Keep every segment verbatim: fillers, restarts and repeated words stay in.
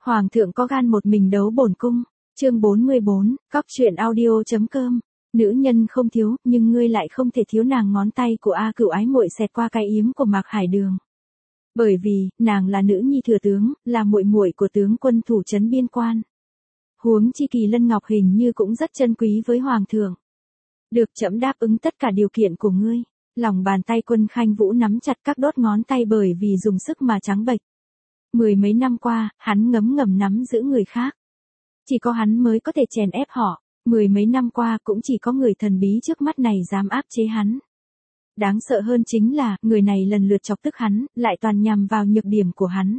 Hoàng thượng có gan một mình đấu bổn cung. Chương bốn mươi bốn, cóc truyện audio.com. Nữ nhân không thiếu, nhưng ngươi lại không thể thiếu nàng ngón tay của A Cửu ái muội xẹt qua cái yếm của Mạc Hải Đường. Bởi vì, nàng là nữ nhi thừa tướng, là muội muội của tướng quân thủ trấn biên quan. Huống chi Kỳ Lân Ngọc hình như cũng rất chân quý với hoàng thượng. Được trẫm đáp ứng tất cả điều kiện của ngươi. Lòng bàn tay Quân Khanh Vũ nắm chặt các đốt ngón tay bởi vì dùng sức mà trắng bệch. Mười mấy năm qua, hắn ngấm ngầm nắm giữ người khác. Chỉ có hắn mới có thể chèn ép họ. Mười mấy năm qua cũng chỉ có người thần bí trước mắt này dám áp chế hắn. Đáng sợ hơn chính là, người này lần lượt chọc tức hắn, lại toàn nhằm vào nhược điểm của hắn.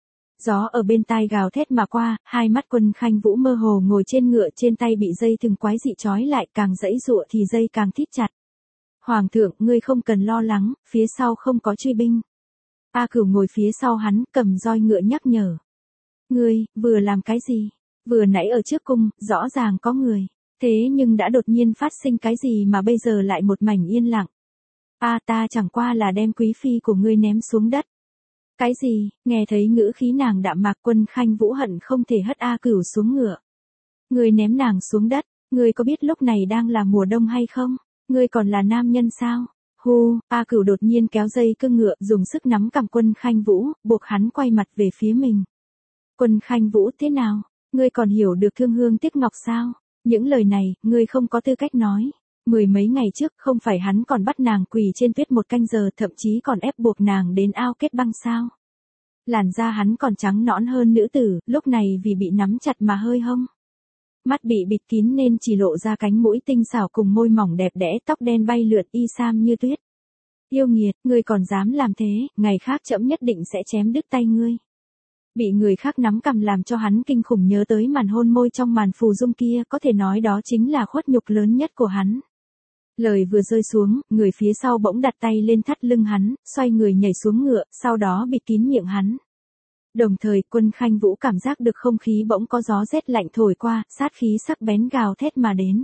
Gió ở bên tai gào thét mà qua, hai mắt Quân Khanh Vũ mơ hồ ngồi trên ngựa, trên tay bị dây thừng quái dị trói lại, càng giãy giụa thì dây càng thít chặt. Hoàng thượng, ngươi không cần lo lắng, phía sau không có truy binh. A Cửu ngồi phía sau hắn, cầm roi ngựa nhắc nhở. Ngươi, vừa làm cái gì? Vừa nãy ở trước cung, rõ ràng có người. Thế nhưng đã đột nhiên phát sinh cái gì mà bây giờ lại một mảnh yên lặng. A ta chẳng qua là đem quý phi của ngươi ném xuống đất. Cái gì? Nghe thấy ngữ khí nàng đạm mạc, Quân Khanh Vũ hận không thể hất A Cửu xuống ngựa. Ngươi ném nàng xuống đất, ngươi có biết lúc này đang là mùa đông hay không? Ngươi còn là nam nhân sao? Hu, A Cửu đột nhiên kéo dây cương ngựa, dùng sức nắm cằm Quân Khanh Vũ, buộc hắn quay mặt về phía mình. Quân Khanh Vũ, thế nào? Ngươi còn hiểu được thương hương tiếc ngọc sao? Những lời này, ngươi không có tư cách nói. Mười mấy ngày trước, không phải hắn còn bắt nàng quỳ trên tuyết một canh giờ, thậm chí còn ép buộc nàng đến ao kết băng sao? Làn da hắn còn trắng nõn hơn nữ tử, lúc này vì bị nắm chặt mà hơi hông. Mắt bị bịt kín nên chỉ lộ ra cánh mũi tinh xảo cùng môi mỏng đẹp đẽ, tóc đen bay lượn y sam như tuyết. Yêu nghiệt, ngươi còn dám làm thế, ngày khác trẫm nhất định sẽ chém đứt tay ngươi. Bị người khác nắm cằm làm cho hắn kinh khủng nhớ tới màn hôn môi trong màn phù dung kia, có thể nói đó chính là khuất nhục lớn nhất của hắn. Lời vừa rơi xuống, người phía sau bỗng đặt tay lên thắt lưng hắn, xoay người nhảy xuống ngựa, sau đó bịt kín miệng hắn. Đồng thời, Quân Khanh Vũ cảm giác được không khí bỗng có gió rét lạnh thổi qua, sát khí sắc bén gào thét mà đến.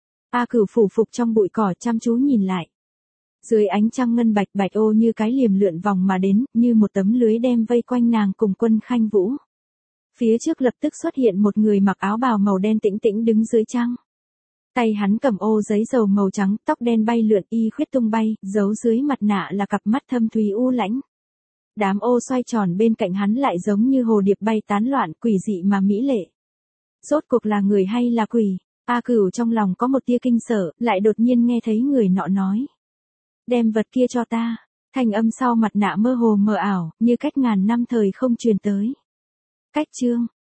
A Cửu phủ phục trong bụi cỏ chăm chú nhìn lại. Dưới ánh trăng ngân bạch bạch ô như cái liềm lượn vòng mà đến, như một tấm lưới đem vây quanh nàng cùng Quân Khanh Vũ. Phía trước lập tức xuất hiện một người mặc áo bào màu đen tĩnh tĩnh đứng dưới trăng. Tay hắn cầm ô giấy dầu màu trắng, tóc đen bay lượn y khuyết tung bay, giấu dưới mặt nạ là cặp mắt thâm thúy u lãnh. Đám ô xoay tròn bên cạnh hắn lại giống như hồ điệp bay tán loạn, quỷ dị mà mỹ lệ. Rốt cuộc là người hay là quỷ? A Cửu trong lòng có một tia kinh sợ, lại đột nhiên nghe thấy người nọ nói. Đem vật kia cho ta. Thanh âm sau mặt nạ mơ hồ mờ ảo, như cách ngàn năm thời không truyền tới. Cách chương,